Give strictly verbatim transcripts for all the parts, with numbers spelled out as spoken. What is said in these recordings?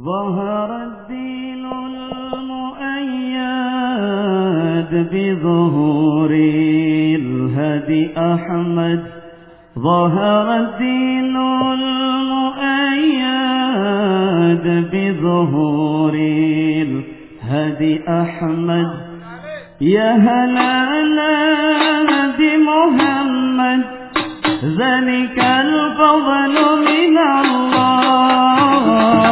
ظهر الدين المؤيد بظهور الهدي أحمد. ظهر الدين المؤيد بظهور الهدي أحمد. يا هلانا بمحمد ذلك الفضل من الله.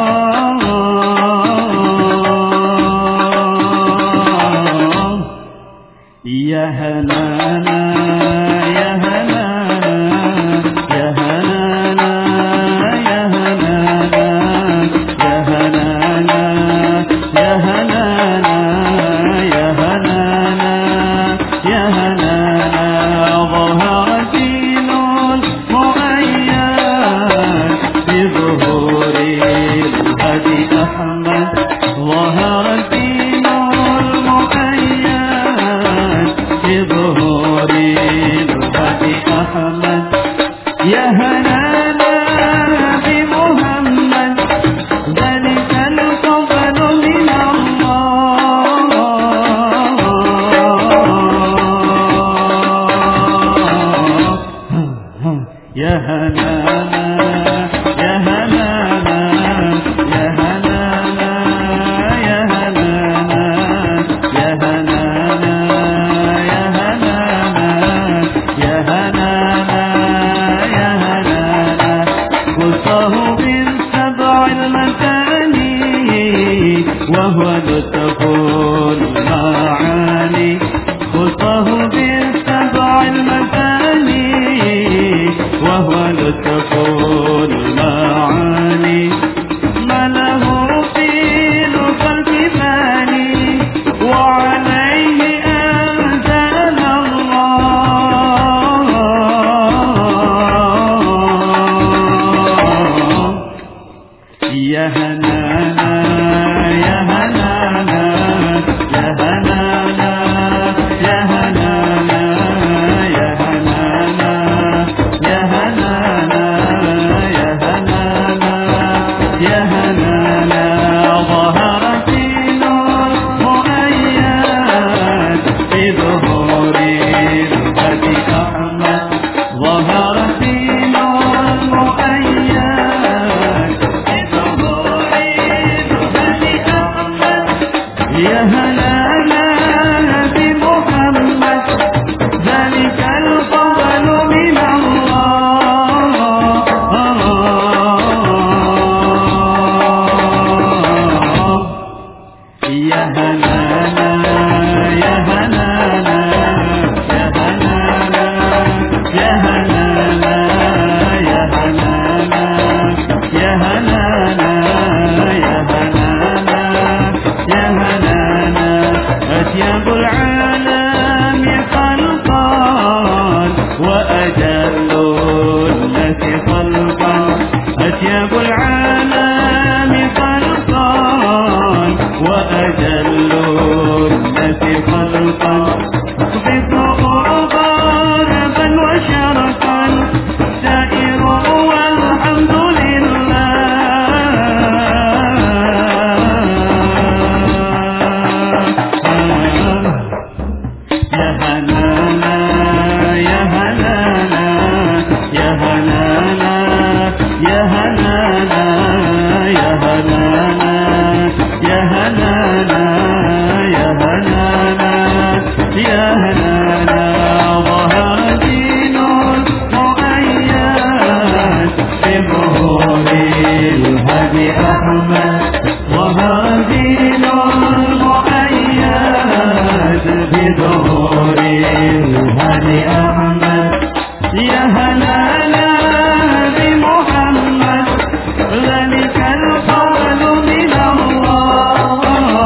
يا هلانا يا هلانا يا هلانا يا هلانا يا هلانا يا هلانا يا هلانا يا هلانا. ظهر الدين المؤيد بظهور الهدي أحمد. ظهر الدين المؤيد بظهور الهدي أحمد. يا هلانا بمحمد ذلك الفضل من الله. يا هلانا يا هلانا يا هلانا يا هلانا يا هلانا يا هلانا يا هلانا يا هلانا. قصه من سبع المثاني وهو لطف المعاني. قصه من سبع المثاني وهو لطف المعاني. ما له في لطف الجبال وعليه أنزل الله. يا هلانا يا هلانا يا هلانا يا هلانا يا هلانا يا هلانا يا هلانا يا هلانا. ظهر الدين المؤيد بظهور الهدي أحمد. ظهر الدين المؤيد بظهور الهدي أحمد. يا هلانا بمحمد ذلك الفضل من الله. يا هلانا يا هلانا يا هلانا يا هلانا يا هلانا يا هلانا يا هلانا يا هلانا. أطيب العالم خلقا وأجل الناس خلقا. أطيب العالم خلقا وأجل الناس خلقا. اخبثه غربا وشرقا سائر والحمد لله. يا هلانا يا هلانا يا هلانا يا هلانا يا هلانا يا هلانا يا هلانا يا هلانا. ظهر الدين المؤيد بظهور الهدي أحمد. ظهر الدين المؤيد بظهور الهدي أحمد. يا هلانا بمحمد ذلك الفضل من الله.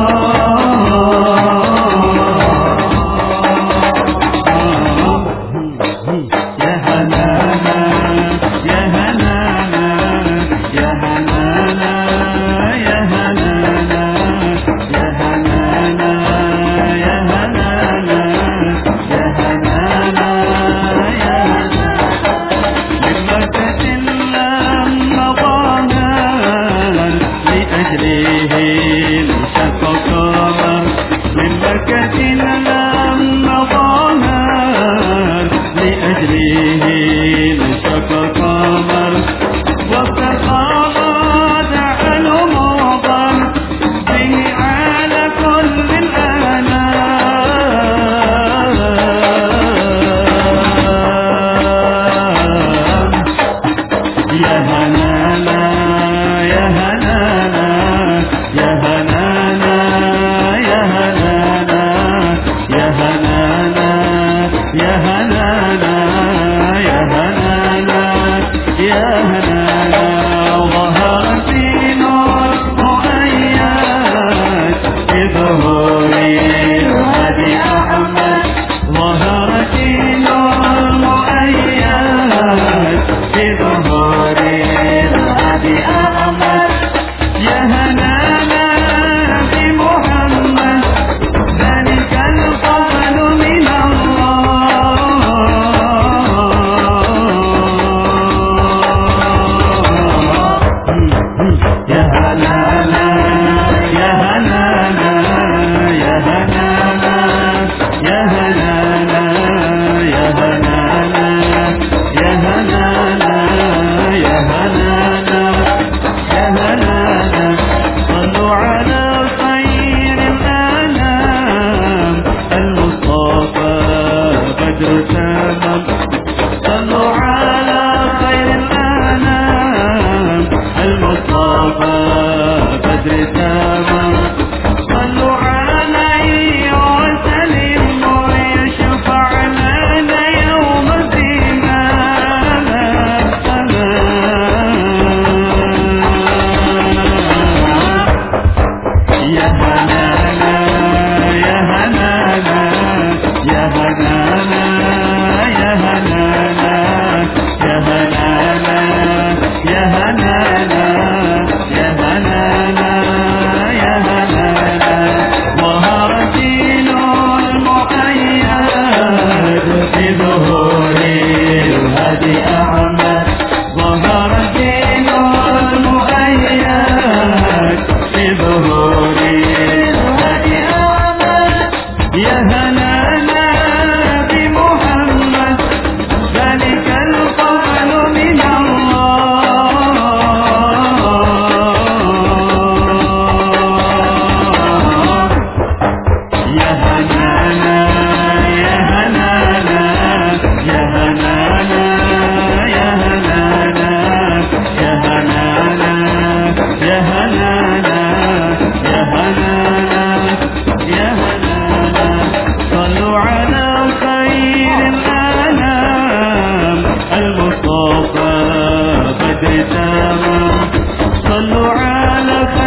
يا هلانا يا هلانا يا هلانا يا لأجله انشق القمر من مكة لما ظهر لأجله انشق القمر واستقامت المطر به على كل الأنام يا هنانا يا هنانا يا هنانا يا هنانا يا هنانا يا هنانا يا هنانا يا هنانا ظهر في نور مؤيد بظهور هدي أحمد ظهر في نور مؤيد بظهور هدي أحمد يا هنانا بمحمد ذلك الفضل من الله يا هنانا يا هنانا يا هنانا يا هنانا يا هنانا يا هنانا يا هنانا يا هنانا صلوا على خير الأنام المصطفى بدر تمام صلوا على خير الأنام المصطفى بدر تمام صلوا عليه وسلموا يشفع لنا يوم الزمانة يا هنانا يا هنانا يا هنانا يا هنانا يا هنانا يا هنانا يا هنانا يا هنانا ظهر دين المؤيد بظهور الهدي أحمد ظهر دين المؤيد بظهور الهدي أحمد يا هنانا بمحمد ذلك الفضل من الله يا هنانا يا هنانا يا هنانا يا هنانا يا هنانا يا هنانا يا هنانا يا هنانا صلوا على خير الأنام المصطفى بدر تمام صلوا على خير